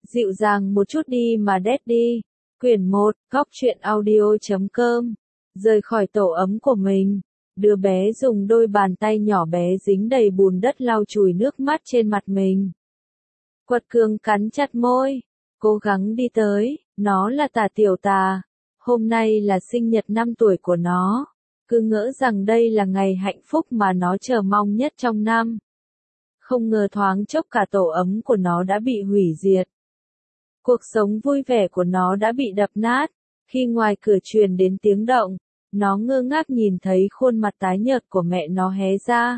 Dịu dàng một chút đi mà Daddy. Quyển 1, Góc truyện audio.com. Rời khỏi tổ ấm của mình, đứa bé dùng đôi bàn tay nhỏ bé dính đầy bùn đất lau chùi nước mắt trên mặt mình. Quật Cường cắn chặt môi, cố gắng đi tới, nó là Tà Tiểu Tà. Hôm nay là sinh nhật 5 tuổi của nó. Cứ ngỡ rằng đây là ngày hạnh phúc mà nó chờ mong nhất trong năm. Không ngờ thoáng chốc cả tổ ấm của nó đã bị hủy diệt. Cuộc sống vui vẻ của nó đã bị đập nát. Khi ngoài cửa truyền đến tiếng động, nó ngơ ngác nhìn thấy khuôn mặt tái nhợt của mẹ nó hé ra.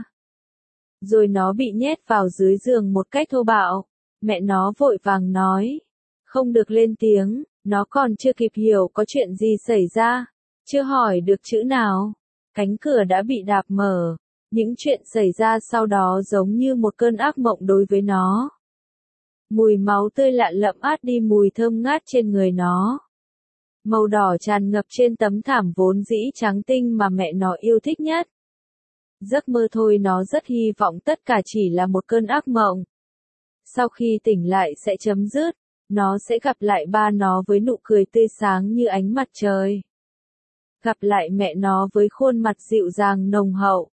Rồi nó bị nhét vào dưới giường một cách thô bạo. Mẹ nó vội vàng nói. Không được lên tiếng, nó còn chưa kịp hiểu có chuyện gì xảy ra. Chưa hỏi được chữ nào. Cánh cửa đã bị đạp mở. Những chuyện xảy ra sau đó giống như một cơn ác mộng đối với nó. Mùi máu tươi lạ lẫm át đi mùi thơm ngát trên người nó. Màu đỏ tràn ngập trên tấm thảm vốn dĩ trắng tinh mà mẹ nó yêu thích nhất. Giấc mơ thôi, nó rất hy vọng tất cả chỉ là một cơn ác mộng. Sau khi tỉnh lại sẽ chấm dứt, nó sẽ gặp lại ba nó với nụ cười tươi sáng như ánh mặt trời. Gặp lại mẹ nó với khuôn mặt dịu dàng nồng hậu.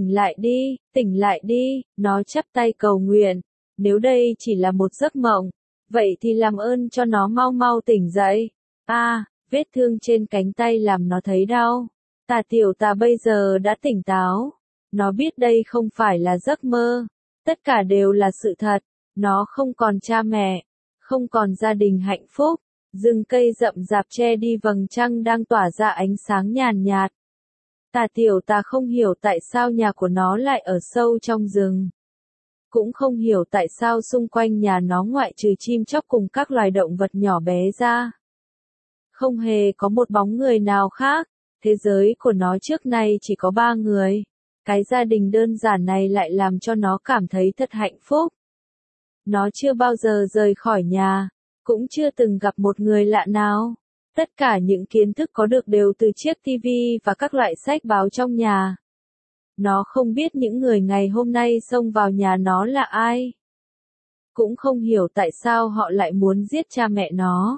Tỉnh lại đi, nó chắp tay cầu nguyện. Nếu đây chỉ là một giấc mộng, vậy thì làm ơn cho nó mau mau tỉnh dậy. Vết thương trên cánh tay làm nó thấy đau. Tà Tiểu Tà bây giờ đã tỉnh táo. Nó biết đây không phải là giấc mơ. Tất cả đều là sự thật. Nó không còn cha mẹ, không còn gia đình hạnh phúc. Rừng cây rậm rạp che đi vầng trăng đang tỏa ra ánh sáng nhàn nhạt. Tà Tiểu Tà không hiểu tại sao nhà của nó lại ở sâu trong rừng. Cũng không hiểu tại sao xung quanh nhà nó ngoại trừ chim chóc cùng các loài động vật nhỏ bé ra. Không hề có một bóng người nào khác. Thế giới của nó trước nay chỉ có 3 người. Cái gia đình đơn giản này lại làm cho nó cảm thấy thật hạnh phúc. Nó chưa bao giờ rời khỏi nhà, cũng chưa từng gặp một người lạ nào. Tất cả những kiến thức có được đều từ chiếc tivi và các loại sách báo trong nhà. Nó không biết những người ngày hôm nay xông vào nhà nó là ai. Cũng không hiểu tại sao họ lại muốn giết cha mẹ nó.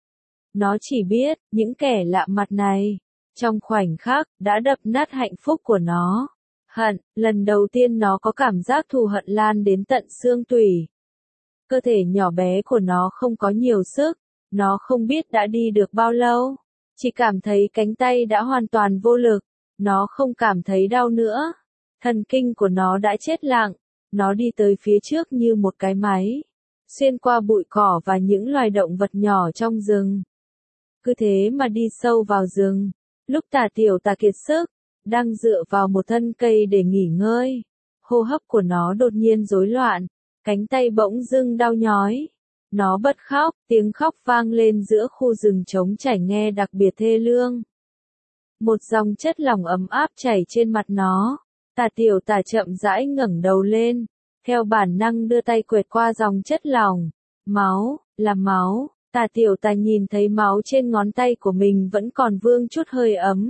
Nó chỉ biết, những kẻ lạ mặt này, trong khoảnh khắc, đã đập nát hạnh phúc của nó. Lần đầu tiên nó có cảm giác thù hận lan đến tận xương tủy. Cơ thể nhỏ bé của nó không có nhiều sức, nó không biết đã đi được bao lâu. Chỉ cảm thấy cánh tay đã hoàn toàn vô lực, nó không cảm thấy đau nữa. Thần kinh của nó đã chết lặng, nó đi tới phía trước như một cái máy, xuyên qua bụi cỏ và những loài động vật nhỏ trong rừng. Cứ thế mà đi sâu vào rừng, lúc Tà Tiểu Tà kiệt sức, đang dựa vào một thân cây để nghỉ ngơi. Hô hấp của nó đột nhiên rối loạn, cánh tay bỗng dưng đau nhói. Nó bật khóc, tiếng khóc vang lên giữa khu rừng trống trải nghe đặc biệt thê lương. Một dòng chất lỏng ấm áp chảy trên mặt nó. Tà Tiểu Tà chậm rãi ngẩng đầu lên, theo bản năng đưa tay quẹt qua dòng chất lỏng. Máu, là máu. Tà Tiểu Tà nhìn thấy máu trên ngón tay của mình vẫn còn vương chút hơi ấm.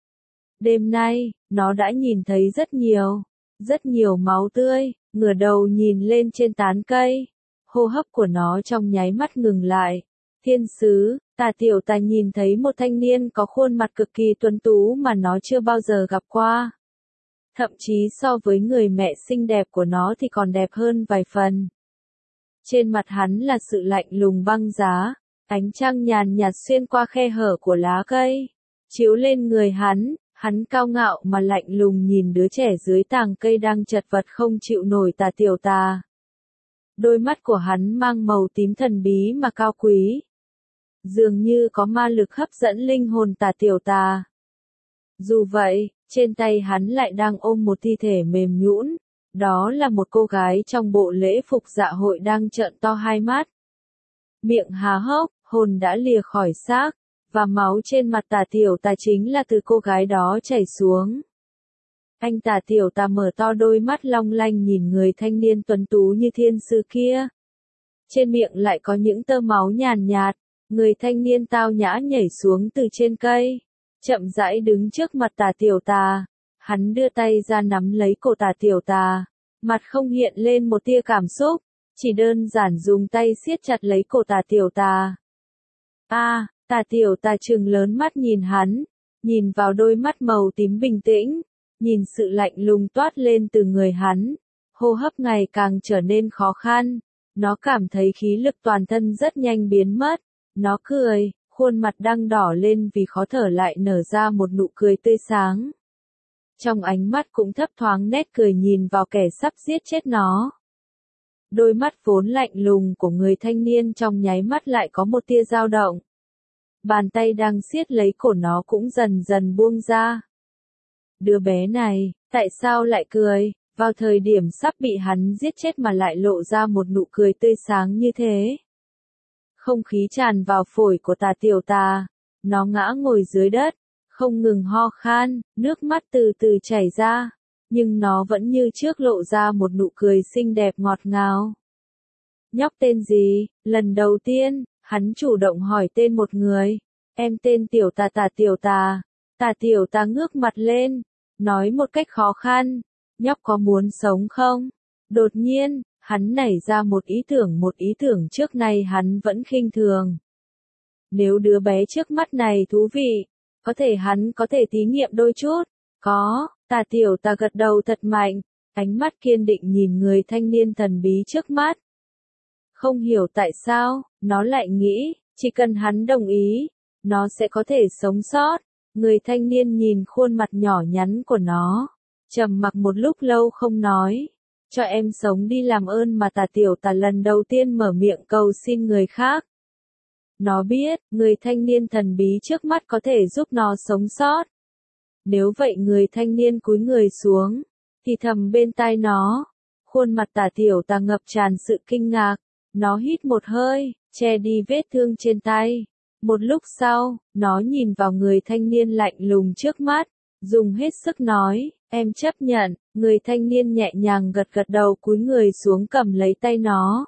Đêm nay, nó đã nhìn thấy rất nhiều máu tươi. Ngửa đầu nhìn lên trên tán cây. Hô hấp của nó trong nháy mắt ngừng lại. Thiên sứ, Tà Tiểu Tà nhìn thấy một thanh niên có khuôn mặt cực kỳ tuấn tú mà nó chưa bao giờ gặp qua. Thậm chí so với người mẹ xinh đẹp của nó thì còn đẹp hơn vài phần. Trên mặt hắn là sự lạnh lùng băng giá. Ánh trăng nhàn nhạt xuyên qua khe hở của lá cây, chiếu lên người hắn. Hắn cao ngạo mà lạnh lùng nhìn đứa trẻ dưới tàng cây đang chật vật không chịu nổi Tà Tiểu Tà. Đôi mắt của hắn mang màu tím thần bí mà cao quý. Dường như có ma lực hấp dẫn linh hồn Tà Tiểu Tà. Dù vậy, trên tay hắn lại đang ôm một thi thể mềm nhũn. Đó là một cô gái trong bộ lễ phục dạ hội đang trợn to hai mắt. Miệng há hốc, hồn đã lìa khỏi xác. Và máu trên mặt Tà Tiểu Tà chính là từ cô gái đó chảy xuống. Anh Tà Tiểu Tà mở to đôi mắt long lanh nhìn người thanh niên tuấn tú như thiên sứ kia. Trên miệng lại có những tơ máu nhàn nhạt. Người thanh niên tao nhã nhảy xuống từ trên cây, chậm rãi đứng trước mặt Tà Tiểu Tà. Hắn đưa tay ra nắm lấy cổ Tà Tiểu Tà, mặt không hiện lên một tia cảm xúc, chỉ đơn giản dùng tay siết chặt lấy cổ Tà Tiểu Tà. Tà Tiểu Tà trừng lớn mắt nhìn hắn, nhìn vào đôi mắt màu tím bình tĩnh, nhìn sự lạnh lùng toát lên từ người hắn, hô hấp ngày càng trở nên khó khăn, nó cảm thấy khí lực toàn thân rất nhanh biến mất, nó cười, khuôn mặt đang đỏ lên vì khó thở lại nở ra một nụ cười tươi sáng. Trong ánh mắt cũng thấp thoáng nét cười nhìn vào kẻ sắp giết chết nó. Đôi mắt vốn lạnh lùng của người thanh niên trong nháy mắt lại có một tia dao động. Bàn tay đang siết lấy cổ nó cũng dần dần buông ra. Đứa bé này, tại sao lại cười, vào thời điểm sắp bị hắn giết chết mà lại lộ ra một nụ cười tươi sáng như thế? Không khí tràn vào phổi của Tà Tiểu Tà, nó ngã ngồi dưới đất, không ngừng ho khan, nước mắt từ từ chảy ra, nhưng nó vẫn như trước lộ ra một nụ cười xinh đẹp ngọt ngào. Nhóc tên gì? Lần đầu tiên, hắn chủ động hỏi tên một người. Em tên Tiểu Tà. Tà Tiểu Tà. Tà Tiểu Tà ngước mặt lên, nói một cách khó khăn, nhóc có muốn sống không? Đột nhiên, hắn nảy ra một ý tưởng trước nay hắn vẫn khinh thường. Nếu đứa bé trước mắt này thú vị, hắn có thể thí nghiệm đôi chút. Có, Tà Tiểu Tà gật đầu thật mạnh, ánh mắt kiên định nhìn người thanh niên thần bí trước mắt. Không hiểu tại sao, nó lại nghĩ, chỉ cần hắn đồng ý, nó sẽ có thể sống sót. Người thanh niên nhìn khuôn mặt nhỏ nhắn của nó, trầm mặc một lúc lâu không nói. Cho em sống đi làm ơn mà. Tà Tiểu Tà lần đầu tiên mở miệng cầu xin người khác. Nó biết, người thanh niên thần bí trước mắt có thể giúp nó sống sót. Nếu vậy người thanh niên cúi người xuống, thì thầm bên tai nó. Khuôn mặt Tà Tiểu Tà ngập tràn sự kinh ngạc, nó hít một hơi, che đi vết thương trên tay. Một lúc sau, nó nhìn vào người thanh niên lạnh lùng trước mắt, dùng hết sức nói, em chấp nhận. Người thanh niên nhẹ nhàng gật gật đầu cúi người xuống cầm lấy tay nó.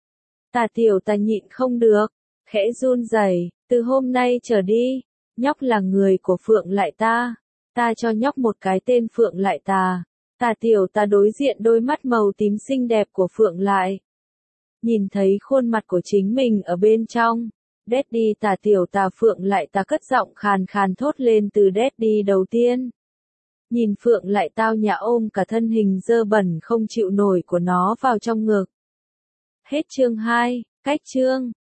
Tà Tiểu Tà nhịn không được, khẽ run rẩy, từ hôm nay trở đi, nhóc là người của Phượng Lại Ta. Ta cho nhóc một cái tên Phượng Lại Ta. Tà Tiểu Tà đối diện đôi mắt màu tím xinh đẹp của Phượng Lại. Nhìn thấy khuôn mặt của chính mình ở bên trong. Daddy. Tà Tiểu Tà. Phượng Lại Ta cất giọng khàn khàn thốt lên từ Daddy đầu tiên. Nhìn Phượng Lại tao nhã ôm cả thân hình dơ bẩn không chịu nổi của nó vào trong ngực. Hết chương 2, cách chương.